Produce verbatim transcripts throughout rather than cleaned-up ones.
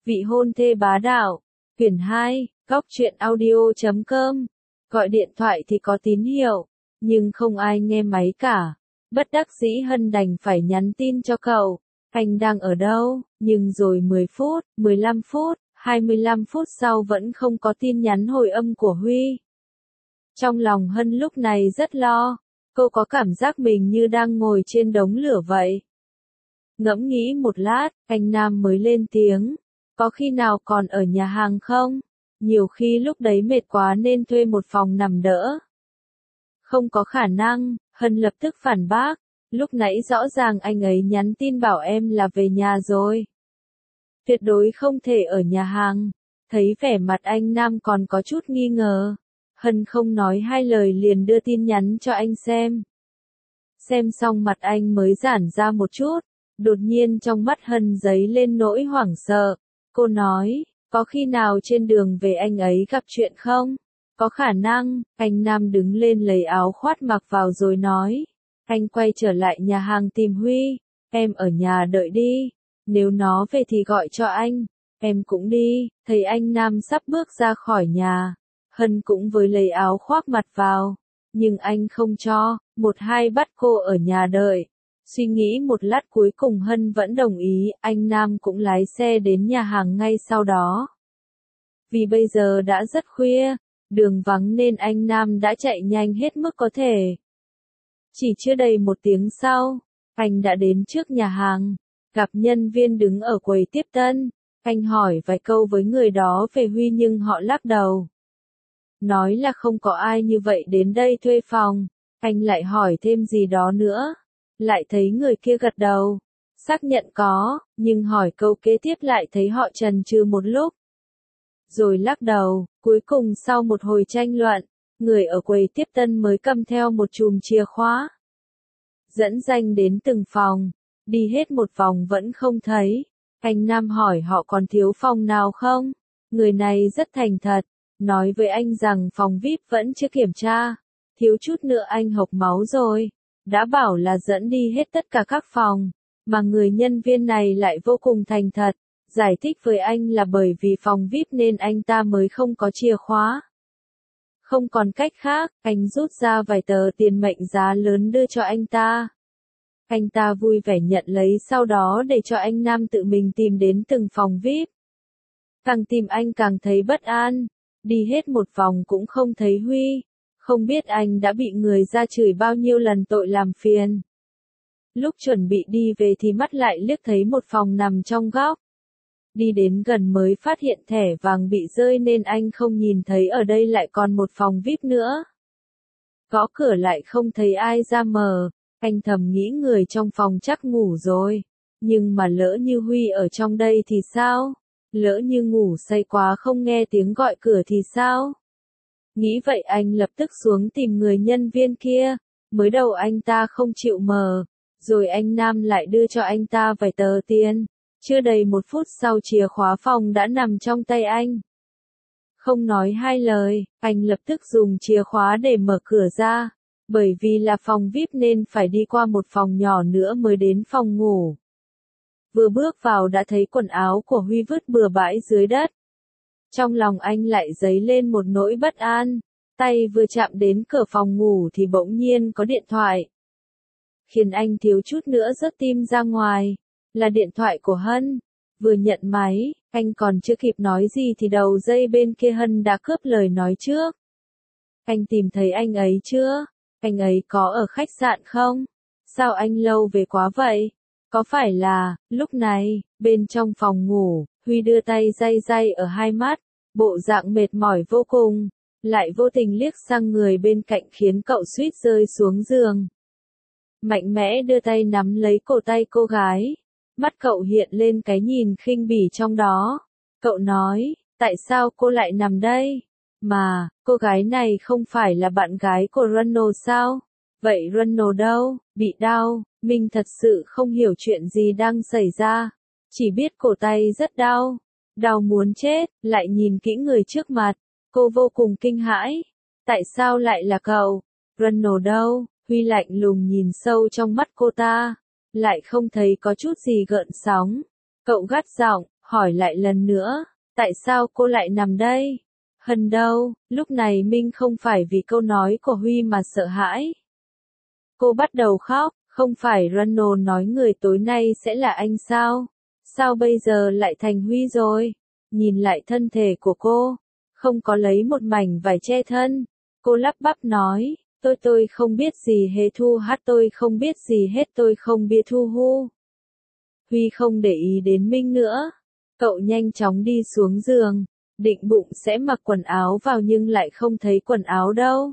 Vị hôn thê bá đạo. Quyển hai, góc truyện audio chấm com. Gọi điện thoại thì có tín hiệu, nhưng không ai nghe máy cả. Bất đắc dĩ Hân đành phải nhắn tin cho cậu. Anh đang ở đâu? Nhưng rồi mười phút, mười lăm phút, hai mươi lăm phút sau vẫn không có tin nhắn hồi âm của Huy. Trong lòng Hân lúc này rất lo. Cô có cảm giác mình như đang ngồi trên đống lửa vậy. Ngẫm nghĩ một lát, anh Nam mới lên tiếng. Có khi nào còn ở nhà hàng không? Nhiều khi lúc đấy mệt quá nên thuê một phòng nằm đỡ. Không có khả năng, Hân lập tức phản bác. Lúc nãy rõ ràng anh ấy nhắn tin bảo em là về nhà rồi. Tuyệt đối không thể ở nhà hàng. Thấy vẻ mặt anh Nam còn có chút nghi ngờ. Hân không nói hai lời liền đưa tin nhắn cho anh xem. Xem xong mặt anh mới giãn ra một chút. Đột nhiên trong mắt Hân dấy lên nỗi hoảng sợ. Cô nói, có khi nào trên đường về anh ấy gặp chuyện không? Có khả năng. Anh Nam đứng lên lấy áo khoác mặc vào rồi nói. Anh quay trở lại nhà hàng tìm Huy. Em ở nhà đợi đi. Nếu nó về thì gọi cho anh. Em cũng đi. Thấy anh Nam sắp bước ra khỏi nhà. Hân cũng với lấy áo khoác mặt vào. Nhưng anh không cho. Một hai bắt cô ở nhà đợi. Suy nghĩ một lát cuối cùng Hân vẫn đồng ý. Anh Nam cũng lái xe đến nhà hàng ngay sau đó. Vì bây giờ đã rất khuya. Đường vắng nên anh Nam đã chạy nhanh hết mức có thể. Chỉ chưa đầy một tiếng sau, anh đã đến trước nhà hàng, gặp nhân viên đứng ở quầy tiếp tân. Anh hỏi vài câu với người đó về Huy nhưng họ lắc đầu. Nói là không có ai như vậy đến đây thuê phòng. Anh lại hỏi thêm gì đó nữa. Lại thấy người kia gật đầu. Xác nhận có, nhưng hỏi câu kế tiếp lại thấy họ chần chừ một lúc. Rồi lắc đầu, cuối cùng sau một hồi tranh luận. Người ở quầy tiếp tân mới cầm theo một chùm chìa khóa. Dẫn danh đến từng phòng. Đi hết một vòng vẫn không thấy. Anh Nam hỏi họ còn thiếu phòng nào không? Người này rất thành thật. Nói với anh rằng phòng vi ai pi vẫn chưa kiểm tra. Thiếu chút nữa anh hộc máu rồi. Đã bảo là dẫn đi hết tất cả các phòng. Mà người nhân viên này lại vô cùng thành thật. Giải thích với anh là bởi vì phòng vi ai pi nên anh ta mới không có chìa khóa. Không còn cách khác, anh rút ra vài tờ tiền mệnh giá lớn đưa cho anh ta. Anh ta vui vẻ nhận lấy sau đó để cho anh Nam tự mình tìm đến từng phòng vi ai pi. Càng tìm anh càng thấy bất an. Đi hết một vòng cũng không thấy Huy. Không biết anh đã bị người ra chửi bao nhiêu lần tội làm phiền. Lúc chuẩn bị đi về thì mắt lại liếc thấy một phòng nằm trong góc. Đi đến gần mới phát hiện thẻ vàng bị rơi nên anh không nhìn thấy ở đây lại còn một phòng vi ai pi nữa. Gõ cửa lại không thấy ai ra mở. Anh thầm nghĩ người trong phòng chắc ngủ rồi. Nhưng mà lỡ như Huy ở trong đây thì sao? Lỡ như ngủ say quá không nghe tiếng gọi cửa thì sao? Nghĩ vậy anh lập tức xuống tìm người nhân viên kia. Mới đầu anh ta không chịu mở. Rồi anh Nam lại đưa cho anh ta vài tờ tiền. Chưa đầy một phút sau chìa khóa phòng đã nằm trong tay anh. Không nói hai lời, anh lập tức dùng chìa khóa để mở cửa ra. Bởi vì là phòng vi ai pi nên phải đi qua một phòng nhỏ nữa mới đến phòng ngủ. Vừa bước vào đã thấy quần áo của Huy vứt bừa bãi dưới đất. Trong lòng anh lại dấy lên một nỗi bất an. Tay vừa chạm đến cửa phòng ngủ thì bỗng nhiên có điện thoại. Khiến anh thiếu chút nữa rớt tim ra ngoài. Là điện thoại của Hân. Vừa nhận máy, anh còn chưa kịp nói gì thì đầu dây bên kia Hân đã cướp lời nói trước. Anh tìm thấy anh ấy chưa? Anh ấy có ở khách sạn không? Sao anh lâu về quá vậy? Có phải là, lúc này, bên trong phòng ngủ, Huy đưa tay day day ở hai mắt, bộ dạng mệt mỏi vô cùng, lại vô tình liếc sang người bên cạnh khiến cậu suýt rơi xuống giường. Mạnh mẽ đưa tay nắm lấy cổ tay cô gái. Mắt cậu hiện lên cái nhìn khinh bỉ trong đó. Cậu nói, tại sao cô lại nằm đây? Mà, cô gái này không phải là bạn gái của Ronald sao? Vậy Ronald đâu? Bị đau, mình thật sự không hiểu chuyện gì đang xảy ra. Chỉ biết cổ tay rất đau. Đau muốn chết, lại nhìn kỹ người trước mặt. Cô vô cùng kinh hãi. Tại sao lại là cậu? Ronald đâu? Huy lạnh lùng nhìn sâu trong mắt cô ta. Lại không thấy có chút gì gợn sóng. Cậu gắt giọng, hỏi lại lần nữa, tại sao cô lại nằm đây? Hân đâu? Lúc này Minh không phải vì câu nói của Huy mà sợ hãi. Cô bắt đầu khóc, không phải Ronald nói người tối nay sẽ là anh sao? Sao bây giờ lại thành Huy rồi? Nhìn lại thân thể của cô, không có lấy một mảnh vải che thân. Cô lắp bắp nói, tôi tôi không biết gì hết thu hát tôi không biết gì hết tôi không biết thu hu. Huy không để ý đến Minh nữa. Cậu nhanh chóng đi xuống giường, định bụng sẽ mặc quần áo vào nhưng lại không thấy quần áo đâu.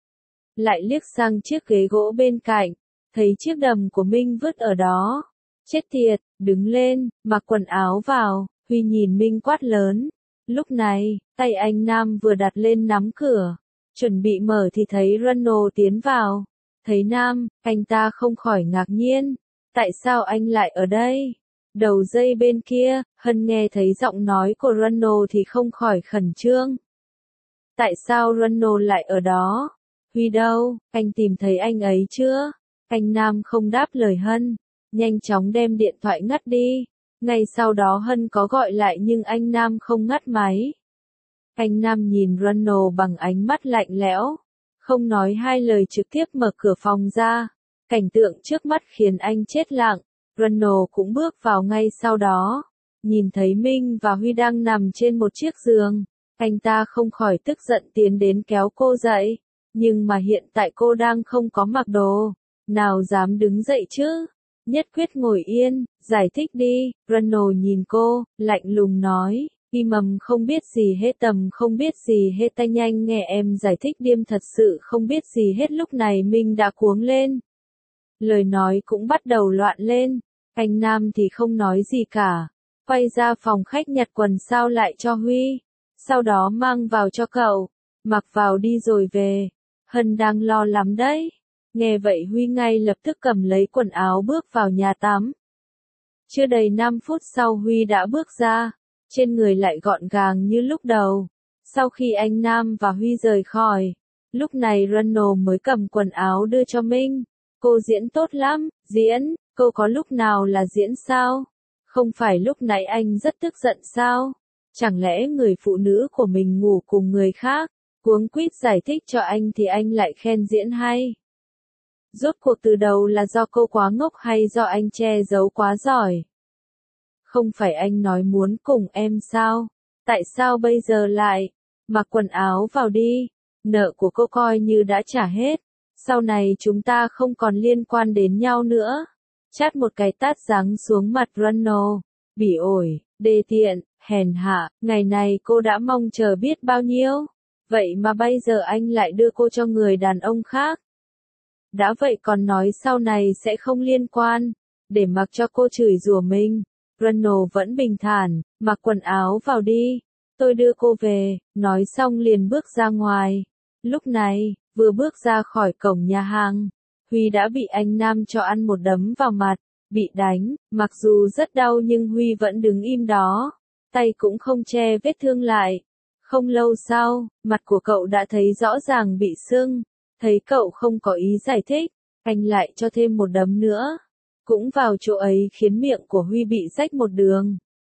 Lại liếc sang chiếc ghế gỗ bên cạnh, thấy chiếc đầm của Minh vứt ở đó. Chết tiệt, đứng lên, mặc quần áo vào, Huy nhìn Minh quát lớn. Lúc này, tay anh Nam vừa đặt lên nắm cửa, chuẩn bị mở thì thấy Ronald tiến vào. Thấy Nam, anh ta không khỏi ngạc nhiên. Tại sao anh lại ở đây? Đầu dây bên kia, Hân nghe thấy giọng nói của Ronald thì không khỏi khẩn trương. Tại sao Ronald lại ở đó? Huy đâu, anh tìm thấy anh ấy chưa? Anh Nam không đáp lời Hân, nhanh chóng đem điện thoại ngắt đi. Ngay sau đó Hân có gọi lại nhưng anh Nam không ngắt máy. Anh Nam nhìn Ronald bằng ánh mắt lạnh lẽo, không nói hai lời trực tiếp mở cửa phòng ra. Cảnh tượng trước mắt khiến anh chết lặng. Ronald cũng bước vào ngay sau đó. Nhìn thấy Minh và Huy đang nằm trên một chiếc giường, anh ta không khỏi tức giận tiến đến kéo cô dậy. Nhưng mà hiện tại cô đang không có mặc đồ, nào dám đứng dậy chứ? Nhất quyết ngồi yên, giải thích đi. Ronald nhìn cô, lạnh lùng nói, im mầm không biết gì hết tầm không biết gì hết tay nhanh nghe em giải thích điềm thật sự không biết gì hết. Lúc này Minh đã cuống lên. Lời nói cũng bắt đầu loạn lên. Anh Nam thì không nói gì cả. Quay ra phòng khách nhặt quần sao lại cho Huy. Sau đó mang vào cho cậu. Mặc vào đi rồi về. Hân đang lo lắm đấy. Nghe vậy Huy ngay lập tức cầm lấy quần áo bước vào nhà tắm. Chưa đầy năm phút sau Huy đã bước ra. Trên người lại gọn gàng như lúc đầu. Sau khi anh Nam và Huy rời khỏi, lúc này Ronald mới cầm quần áo đưa cho Minh. Cô diễn tốt lắm, diễn, cô có lúc nào là diễn sao? Không phải lúc nãy anh rất tức giận sao? Chẳng lẽ người phụ nữ của mình ngủ cùng người khác? Cuống quýt giải thích cho anh thì anh lại khen diễn hay. Rốt cuộc từ đầu là do cô quá ngốc hay do anh che giấu quá giỏi? Không phải anh nói muốn cùng em sao? Tại sao bây giờ lại? Mặc quần áo vào đi. Nợ của cô coi như đã trả hết. Sau này chúng ta không còn liên quan đến nhau nữa. Chát một cái tát giáng xuống mặt Ronald. Bỉ ổi, đê tiện, hèn hạ, ngày này cô đã mong chờ biết bao nhiêu. Vậy mà bây giờ anh lại đưa cô cho người đàn ông khác. Đã vậy còn nói sau này sẽ không liên quan. Để mặc cho cô chửi rủa mình. Ronald vẫn bình thản, mặc quần áo vào đi. Tôi đưa cô về, nói xong liền bước ra ngoài. Lúc này, vừa bước ra khỏi cổng nhà hàng, Huy đã bị anh Nam cho ăn một đấm vào mặt, bị đánh, mặc dù rất đau nhưng Huy vẫn đứng im đó, tay cũng không che vết thương lại. Không lâu sau, mặt của cậu đã thấy rõ ràng bị sưng, thấy cậu không có ý giải thích, anh lại cho thêm một đấm nữa. Cũng vào chỗ ấy khiến miệng của Huy bị rách một đường.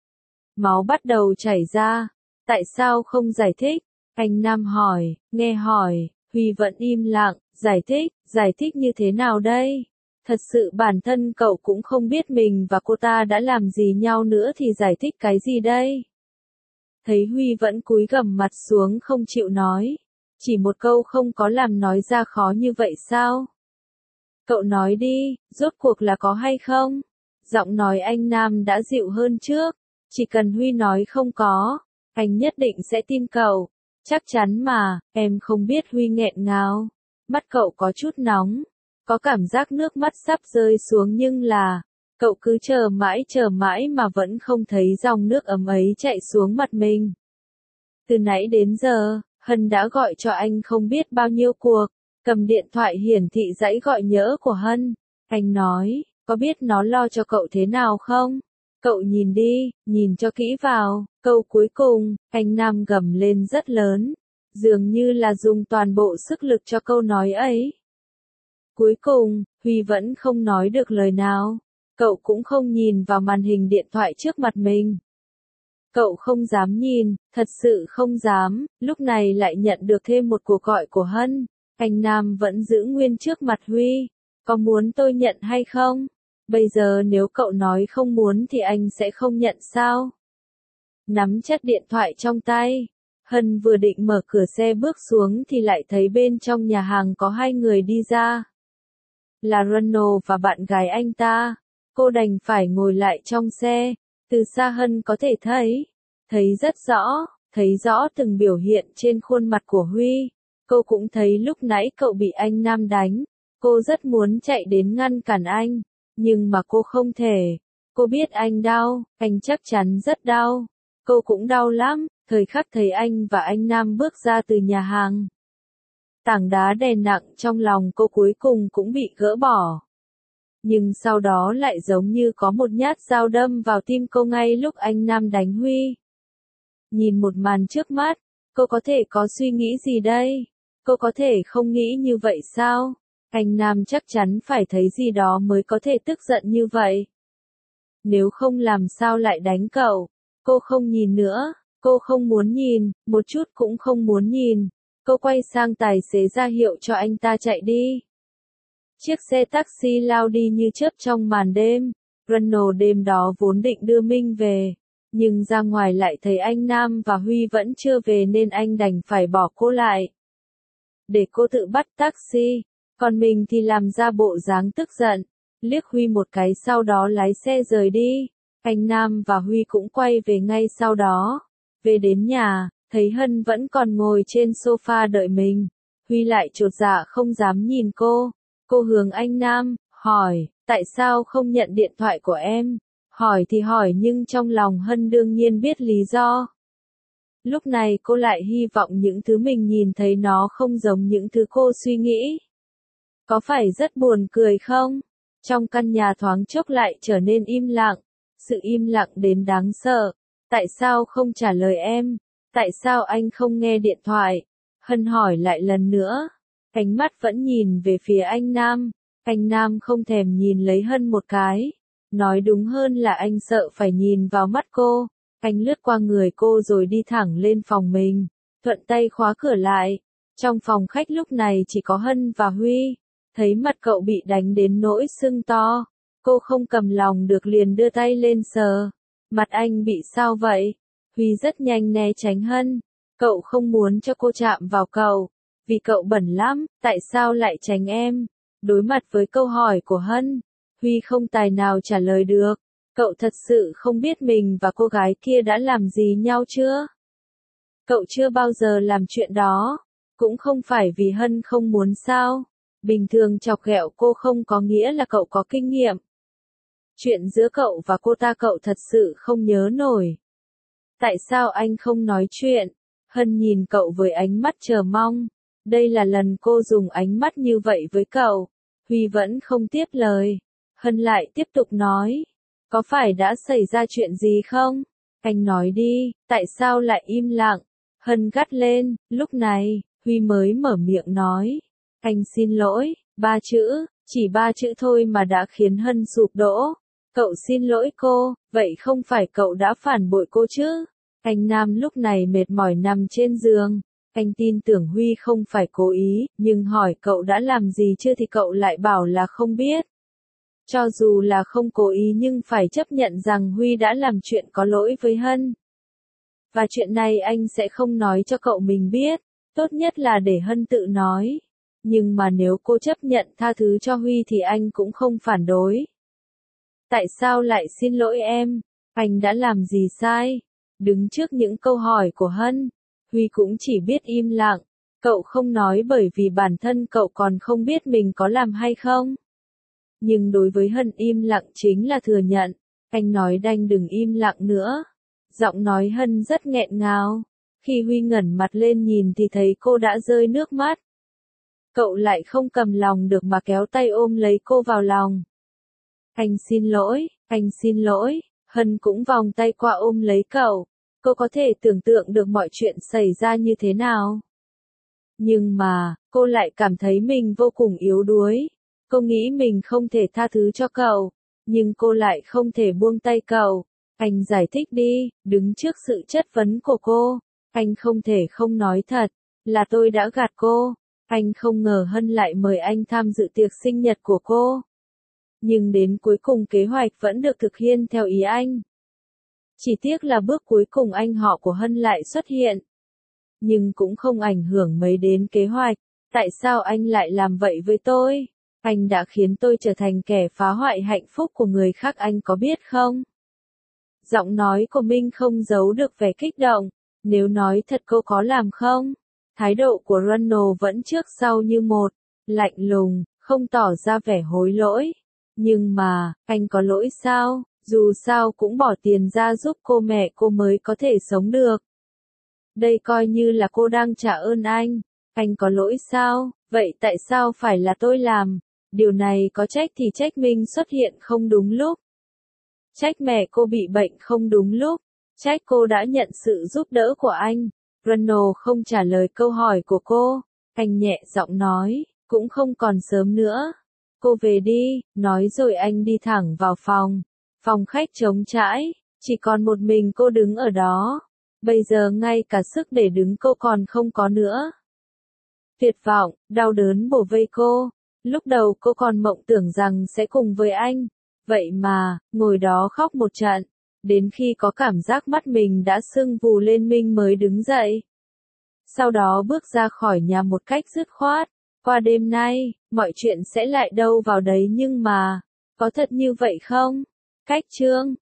Máu bắt đầu chảy ra. Tại sao không giải thích? Anh Nam hỏi, nghe hỏi, Huy vẫn im lặng, giải thích, giải thích như thế nào đây? Thật sự bản thân cậu cũng không biết mình và cô ta đã làm gì nhau nữa thì giải thích cái gì đây? Thấy Huy vẫn cúi gằm mặt xuống không chịu nói. Chỉ một câu không có làm nói ra khó như vậy sao? Cậu nói đi, rốt cuộc là có hay không? Giọng nói anh Nam đã dịu hơn trước. Chỉ cần Huy nói không có, anh nhất định sẽ tin cậu. Chắc chắn mà, em không biết. Huy nghẹn ngào. Mắt cậu có chút nóng. Có cảm giác nước mắt sắp rơi xuống nhưng là, cậu cứ chờ mãi chờ mãi mà vẫn không thấy dòng nước ấm ấy chạy xuống mặt mình. Từ nãy đến giờ, Hân đã gọi cho anh không biết bao nhiêu cuộc. Cầm điện thoại hiển thị dãy gọi nhỡ của Hân. Anh nói, có biết nó lo cho cậu thế nào không? Cậu nhìn đi, nhìn cho kỹ vào. Câu cuối cùng, anh Nam gầm lên rất lớn. Dường như là dùng toàn bộ sức lực cho câu nói ấy. Cuối cùng, Huy vẫn không nói được lời nào. Cậu cũng không nhìn vào màn hình điện thoại trước mặt mình. Cậu không dám nhìn, thật sự không dám, lúc này lại nhận được thêm một cuộc gọi của Hân. Anh Nam vẫn giữ nguyên trước mặt Huy. Có muốn tôi nhận hay không? Bây giờ nếu cậu nói không muốn thì anh sẽ không nhận sao? Nắm chặt điện thoại trong tay. Hân vừa định mở cửa xe bước xuống thì lại thấy bên trong nhà hàng có hai người đi ra. Là Ronald và bạn gái anh ta. Cô đành phải ngồi lại trong xe. Từ xa Hân có thể thấy. Thấy rất rõ, thấy rõ từng biểu hiện trên khuôn mặt của Huy. Cô cũng thấy lúc nãy cậu bị anh Nam đánh. Cô rất muốn chạy đến ngăn cản anh. Nhưng mà cô không thể. Cô biết anh đau, anh chắc chắn rất đau. Cô cũng đau lắm, thời khắc thấy anh và anh Nam bước ra từ nhà hàng. Tảng đá đè nặng trong lòng cô cuối cùng cũng bị gỡ bỏ. Nhưng sau đó lại giống như có một nhát dao đâm vào tim cô ngay lúc anh Nam đánh Huy. Nhìn một màn trước mắt, cô có thể có suy nghĩ gì đây? Cô có thể không nghĩ như vậy sao? Anh Nam chắc chắn phải thấy gì đó mới có thể tức giận như vậy. Nếu không làm sao lại đánh cậu? Cô không nhìn nữa, cô không muốn nhìn, một chút cũng không muốn nhìn. Cô quay sang tài xế ra hiệu cho anh ta chạy đi. Chiếc xe taxi lao đi như chớp trong màn đêm. Ronald đêm đó vốn định đưa Minh về, nhưng ra ngoài lại thấy anh Nam và Huy vẫn chưa về nên anh đành phải bỏ cô lại. Để cô tự bắt taxi, còn mình thì làm ra bộ dáng tức giận, liếc Huy một cái sau đó lái xe rời đi. Anh Nam và Huy cũng quay về ngay sau đó. Về đến nhà, thấy Hân vẫn còn ngồi trên sofa đợi mình. Huy lại chột dạ không dám nhìn cô. Cô hướng anh Nam, hỏi, tại sao không nhận điện thoại của em? Hỏi thì hỏi nhưng trong lòng Hân đương nhiên biết lý do. Lúc này cô lại hy vọng những thứ mình nhìn thấy nó không giống những thứ cô suy nghĩ. Có phải rất buồn cười không? Trong căn nhà thoáng chốc lại trở nên im lặng. Sự im lặng đến đáng sợ. Tại sao không trả lời em? Tại sao anh không nghe điện thoại? Hân hỏi lại lần nữa. Ánh mắt vẫn nhìn về phía anh Nam. Anh Nam không thèm nhìn lấy Hân một cái. Nói đúng hơn là anh sợ phải nhìn vào mắt cô. Anh lướt qua người cô rồi đi thẳng lên phòng mình. Thuận tay khóa cửa lại. Trong phòng khách lúc này chỉ có Hân và Huy. Thấy mặt cậu bị đánh đến nỗi sưng to. Cô không cầm lòng được liền đưa tay lên sờ. Mặt anh bị sao vậy? Huy rất nhanh né tránh Hân. Cậu không muốn cho cô chạm vào cậu. Vì cậu bẩn lắm, tại sao lại tránh em? Đối mặt với câu hỏi của Hân, Huy không tài nào trả lời được. Cậu thật sự không biết mình và cô gái kia đã làm gì nhau chưa? Cậu chưa bao giờ làm chuyện đó. Cũng không phải vì Hân không muốn sao. Bình thường chọc ghẹo cô không có nghĩa là cậu có kinh nghiệm. Chuyện giữa cậu và cô ta cậu thật sự không nhớ nổi. Tại sao anh không nói chuyện? Hân nhìn cậu với ánh mắt chờ mong. Đây là lần cô dùng ánh mắt như vậy với cậu. Huy vẫn không tiếp lời. Hân lại tiếp tục nói. Có phải đã xảy ra chuyện gì không? Anh nói đi, tại sao lại im lặng? Hân gắt lên, lúc này, Huy mới mở miệng nói. Anh xin lỗi, ba chữ, chỉ ba chữ thôi mà đã khiến Hân sụp đổ. Cậu xin lỗi cô, vậy không phải cậu đã phản bội cô chứ? Anh Nam lúc này mệt mỏi nằm trên giường. Anh tin tưởng Huy không phải cố ý, nhưng hỏi cậu đã làm gì chưa thì cậu lại bảo là không biết. Cho dù là không cố ý nhưng phải chấp nhận rằng Huy đã làm chuyện có lỗi với Hân. Và chuyện này anh sẽ không nói cho cậu mình biết, tốt nhất là để Hân tự nói. Nhưng mà nếu cô chấp nhận tha thứ cho Huy thì anh cũng không phản đối. Tại sao lại xin lỗi em? Anh đã làm gì sai? Đứng trước những câu hỏi của Hân, Huy cũng chỉ biết im lặng. Cậu không nói bởi vì bản thân cậu còn không biết mình có làm hay không. Nhưng đối với Hân im lặng chính là thừa nhận. Anh nói đành đừng im lặng nữa. Giọng nói Hân rất nghẹn ngào. Khi Huy ngẩng mặt lên nhìn thì thấy cô đã rơi nước mắt. Cậu lại không cầm lòng được mà kéo tay ôm lấy cô vào lòng. Anh xin lỗi, anh xin lỗi. Hân cũng vòng tay qua ôm lấy cậu. Cô có thể tưởng tượng được mọi chuyện xảy ra như thế nào. Nhưng mà, cô lại cảm thấy mình vô cùng yếu đuối. Cô nghĩ mình không thể tha thứ cho cậu. Nhưng cô lại không thể buông tay cậu. Anh giải thích đi, đứng trước sự chất vấn của cô. Anh không thể không nói thật, là tôi đã gạt cô. Anh không ngờ Hân lại mời anh tham dự tiệc sinh nhật của cô. Nhưng đến cuối cùng kế hoạch vẫn được thực hiện theo ý anh. Chỉ tiếc là bước cuối cùng anh họ của Hân lại xuất hiện. Nhưng cũng không ảnh hưởng mấy đến kế hoạch. Tại sao anh lại làm vậy với tôi? Anh đã khiến tôi trở thành kẻ phá hoại hạnh phúc của người khác, anh có biết không? Giọng nói của Minh không giấu được vẻ kích động. Nếu nói thật cô có làm không? Thái độ của Ronald vẫn trước sau như một, lạnh lùng, không tỏ ra vẻ hối lỗi. Nhưng mà, anh có lỗi sao? Dù sao cũng bỏ tiền ra giúp cô, mẹ cô mới có thể sống được. Đây coi như là cô đang trả ơn anh. Anh có lỗi sao? Vậy tại sao phải là tôi làm? Điều này có trách thì trách Minh xuất hiện không đúng lúc. Trách mẹ cô bị bệnh không đúng lúc. Trách cô đã nhận sự giúp đỡ của anh. Ronald không trả lời câu hỏi của cô. Anh nhẹ giọng nói, cũng không còn sớm nữa. Cô về đi, nói rồi anh đi thẳng vào phòng. Phòng khách trống trải, chỉ còn một mình cô đứng ở đó. Bây giờ ngay cả sức để đứng cô còn không có nữa. Tuyệt vọng, đau đớn bổ vây cô. Lúc đầu cô còn mộng tưởng rằng sẽ cùng với anh. Vậy mà, ngồi đó khóc một trận. Đến khi có cảm giác mắt mình đã sưng vù lên, Minh mới đứng dậy. Sau đó bước ra khỏi nhà một cách dứt khoát. Qua đêm nay, mọi chuyện sẽ lại đâu vào đấy, nhưng mà, có thật như vậy không? Cách chương